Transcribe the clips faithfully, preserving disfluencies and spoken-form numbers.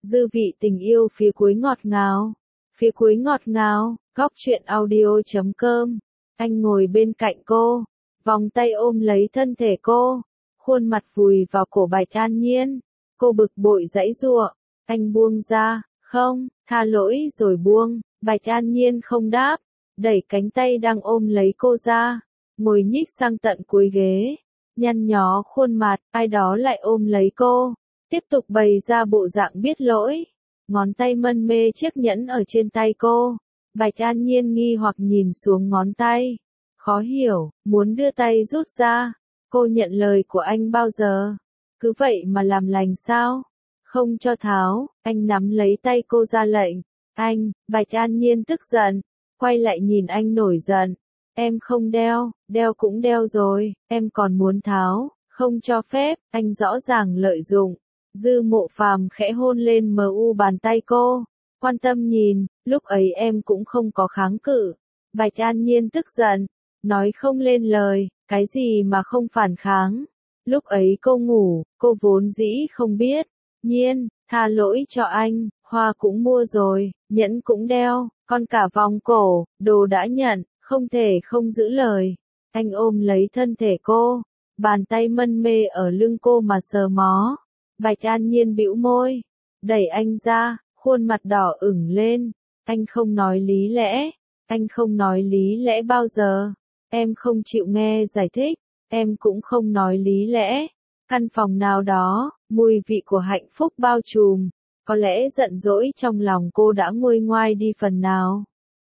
Dư vị tình yêu phía cuối ngọt ngào. Phía cuối ngọt ngào, góc truyện audio chấm com. Anh ngồi bên cạnh cô, vòng tay ôm lấy thân thể cô, khuôn mặt vùi vào cổ Bạch An Nhiên. Cô bực bội giãy giụa, anh buông ra, không, tha lỗi rồi buông. Bạch An Nhiên không đáp, đẩy cánh tay đang ôm lấy cô ra, ngồi nhích sang tận cuối ghế, nhăn nhó khuôn mặt, ai đó lại ôm lấy cô, tiếp tục bày ra bộ dạng biết lỗi, ngón tay mân mê chiếc nhẫn ở trên tay cô. Bạch An Nhiên nghi hoặc nhìn xuống ngón tay, khó hiểu, muốn đưa tay rút ra. Cô nhận lời của anh bao giờ? Cứ vậy mà làm lành sao? Không cho tháo. Anh nắm lấy tay cô ra lệnh. Anh, Bạch An Nhiên tức giận, quay lại nhìn anh nổi giận. Em không đeo, đeo cũng đeo rồi, em còn muốn tháo, không cho phép. Anh rõ ràng lợi dụng. Dư Mộ Phàm khẽ hôn lên mờ u bàn tay cô, quan tâm nhìn, lúc ấy em cũng không có kháng cự. Bạch An Nhiên tức giận, nói không lên lời, cái gì mà không phản kháng. Lúc ấy cô ngủ, cô vốn dĩ không biết. Nhiên, tha lỗi cho anh, hoa cũng mua rồi, nhẫn cũng đeo, còn cả vòng cổ, đồ đã nhận, không thể không giữ lời. Anh ôm lấy thân thể cô, bàn tay mân mê ở lưng cô mà sờ mó. Bạch An Nhiên bĩu môi, đẩy anh ra, khuôn mặt đỏ ửng lên. Anh không nói lý lẽ, anh không nói lý lẽ bao giờ. Em không chịu nghe giải thích, em cũng không nói lý lẽ. Căn phòng nào đó, mùi vị của hạnh phúc bao trùm, có lẽ giận dỗi trong lòng cô đã nguôi ngoai đi phần nào.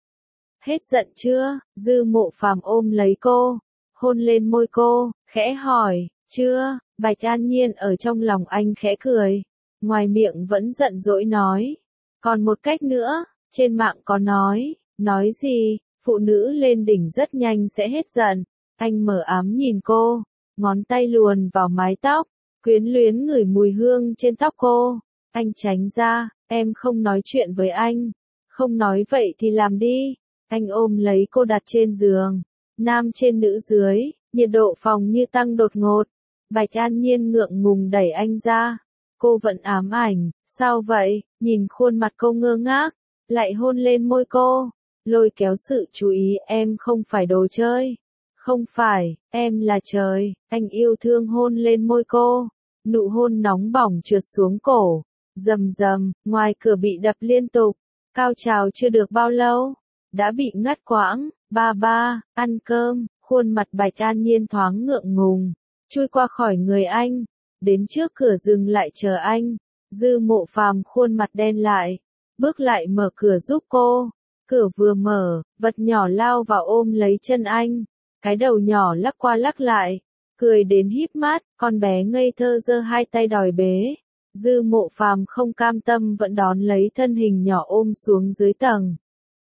Hết giận chưa? Dư Mộ Phàm ôm lấy cô, hôn lên môi cô, khẽ hỏi, chưa? Bạch An Nhiên ở trong lòng anh khẽ cười, ngoài miệng vẫn giận dỗi nói. Còn một cách nữa, trên mạng có nói, nói gì, phụ nữ lên đỉnh rất nhanh sẽ hết giận. Anh mở ám nhìn cô, ngón tay luồn vào mái tóc, quyến luyến ngửi mùi hương trên tóc cô. Anh tránh ra, em không nói chuyện với anh. Không nói vậy thì làm đi. Anh ôm lấy cô đặt trên giường, nam trên nữ dưới, nhiệt độ phòng như tăng đột ngột. Bạch An Nhiên ngượng ngùng đẩy anh ra. Cô vẫn ám ảnh, sao vậy? Nhìn khuôn mặt cô ngơ ngác, lại hôn lên môi cô, lôi kéo sự chú ý. Em không phải đồ chơi. Không phải, em là trời. Anh yêu thương hôn lên môi cô, nụ hôn nóng bỏng trượt xuống cổ, rầm rầm. Ngoài cửa bị đập liên tục, cao trào chưa được bao lâu, đã bị ngắt quãng. Ba ba, ăn cơm. Khuôn mặt Bạch An Nhiên thoáng ngượng ngùng, chui qua khỏi người anh, đến trước cửa dừng lại chờ anh. Dư Mộ Phàm khuôn mặt đen lại, bước lại mở cửa giúp cô. Cửa vừa mở, vật nhỏ lao vào ôm lấy chân anh, cái đầu nhỏ lắc qua lắc lại, cười đến híp mắt. Con bé ngây thơ giơ hai tay đòi bế. Dư Mộ Phàm không cam tâm vẫn đón lấy thân hình nhỏ ôm xuống dưới tầng.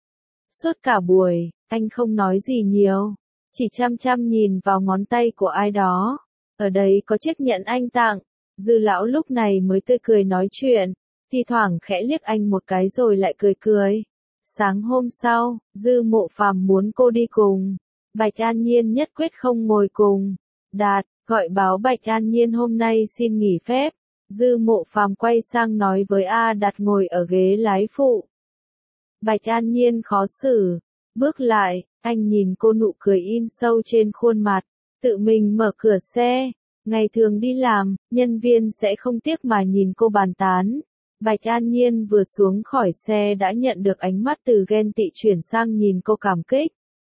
Suốt cả buổi, anh không nói gì nhiều, chỉ chăm chăm nhìn vào ngón tay của ai đó. Ở đây có chiếc nhẫn anh tặng. Dư lão lúc này mới tươi cười nói chuyện, thi thoảng khẽ liếc anh một cái rồi lại cười cười. Sáng hôm sau, Dư Mộ Phàm muốn cô đi cùng. Bạch An Nhiên nhất quyết không ngồi cùng. Đạt, gọi báo Bạch An Nhiên hôm nay xin nghỉ phép. Dư Mộ Phàm quay sang nói với A Đạt ngồi ở ghế lái phụ. Bạch An Nhiên khó xử, bước lại, anh nhìn cô, nụ cười in sâu trên khuôn mặt, tự mình mở cửa xe. Ngày thường đi làm, nhân viên sẽ không tiếc mà nhìn cô bàn tán. Bạch An Nhiên vừa xuống khỏi xe đã nhận được ánh mắt từ ghen tị chuyển sang nhìn cô cảm kích.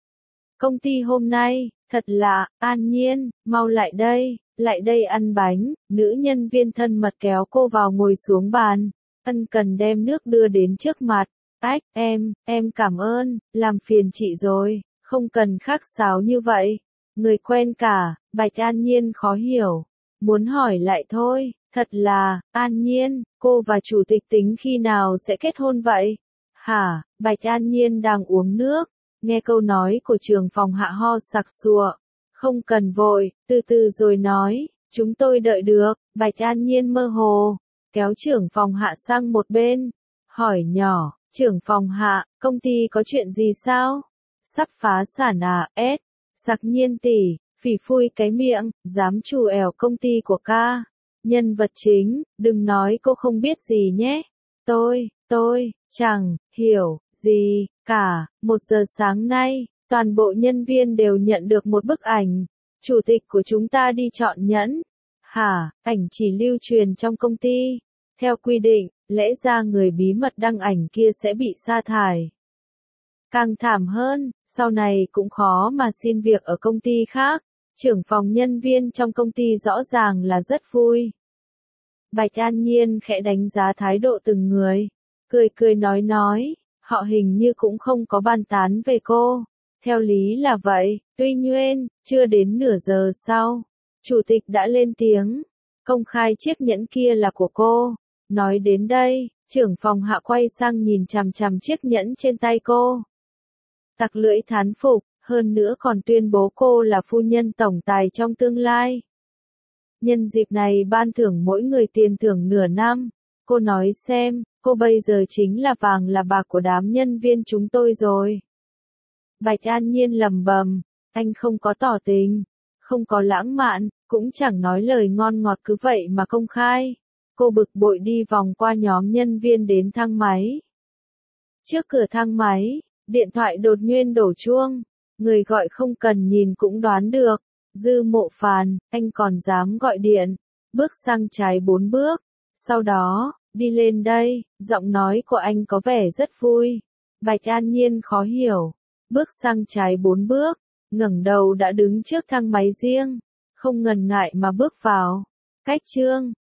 Công ty hôm nay, thật lạ. An Nhiên, mau lại đây, lại đây ăn bánh. Nữ nhân viên thân mật kéo cô vào ngồi xuống bàn, ân cần đem nước đưa đến trước mặt. Ách, em, em cảm ơn, làm phiền chị rồi, không cần khách sáo như vậy. Người quen cả. Bạch An Nhiên khó hiểu, muốn hỏi lại thôi. Thật là, An Nhiên, cô và chủ tịch tính khi nào sẽ kết hôn vậy? Hả? Bạch An Nhiên đang uống nước, nghe câu nói của trưởng phòng Hạ ho sặc sụa. Không cần vội, từ từ rồi nói, chúng tôi đợi được. Bạch An Nhiên mơ hồ, kéo trưởng phòng Hạ sang một bên, hỏi nhỏ, trưởng phòng Hạ, công ty có chuyện gì sao? Sắp phá sản à? S. Sặc Nhiên tỷ, phỉ phui cái miệng, dám trù ẻo công ty của ca. Nhân vật chính, đừng nói cô không biết gì nhé. Tôi, tôi, chẳng, hiểu, gì, cả, một giờ sáng nay, toàn bộ nhân viên đều nhận được một bức ảnh. Chủ tịch của chúng ta đi chọn nhẫn. Hả, ảnh chỉ lưu truyền trong công ty. Theo quy định, lẽ ra người bí mật đăng ảnh kia sẽ bị sa thải. Càng thảm hơn, sau này cũng khó mà xin việc ở công ty khác. Trưởng phòng nhân viên trong công ty rõ ràng là rất vui. Bạch An Nhiên khẽ đánh giá thái độ từng người. Cười cười nói nói, họ hình như cũng không có bàn tán về cô. Theo lý là vậy, tuy nhiên, chưa đến nửa giờ sau, chủ tịch đã lên tiếng, công khai chiếc nhẫn kia là của cô. Nói đến đây, trưởng phòng Hạ quay sang nhìn chằm chằm chiếc nhẫn trên tay cô. Tặc lưỡi thán phục, hơn nữa còn tuyên bố cô là phu nhân tổng tài trong tương lai. Nhân dịp này ban thưởng mỗi người tiền thưởng nửa năm. Cô nói xem, cô bây giờ chính là vàng là bạc của đám nhân viên chúng tôi rồi. Bạch An Nhiên lẩm bẩm, anh không có tỏ tình, không có lãng mạn, cũng chẳng nói lời ngon ngọt cứ vậy mà công khai. Cô bực bội đi vòng qua nhóm nhân viên đến thang máy. Trước cửa thang máy, điện thoại đột nhiên đổ chuông, người gọi không cần nhìn cũng đoán được. Dư Mộ Phàn, anh còn dám gọi điện, bước sang trái bốn bước, sau đó, đi lên đây, giọng nói của anh có vẻ rất vui. Bạch An Nhiên khó hiểu, bước sang trái bốn bước, ngẩng đầu đã đứng trước thang máy riêng, không ngần ngại mà bước vào. Cách Trương,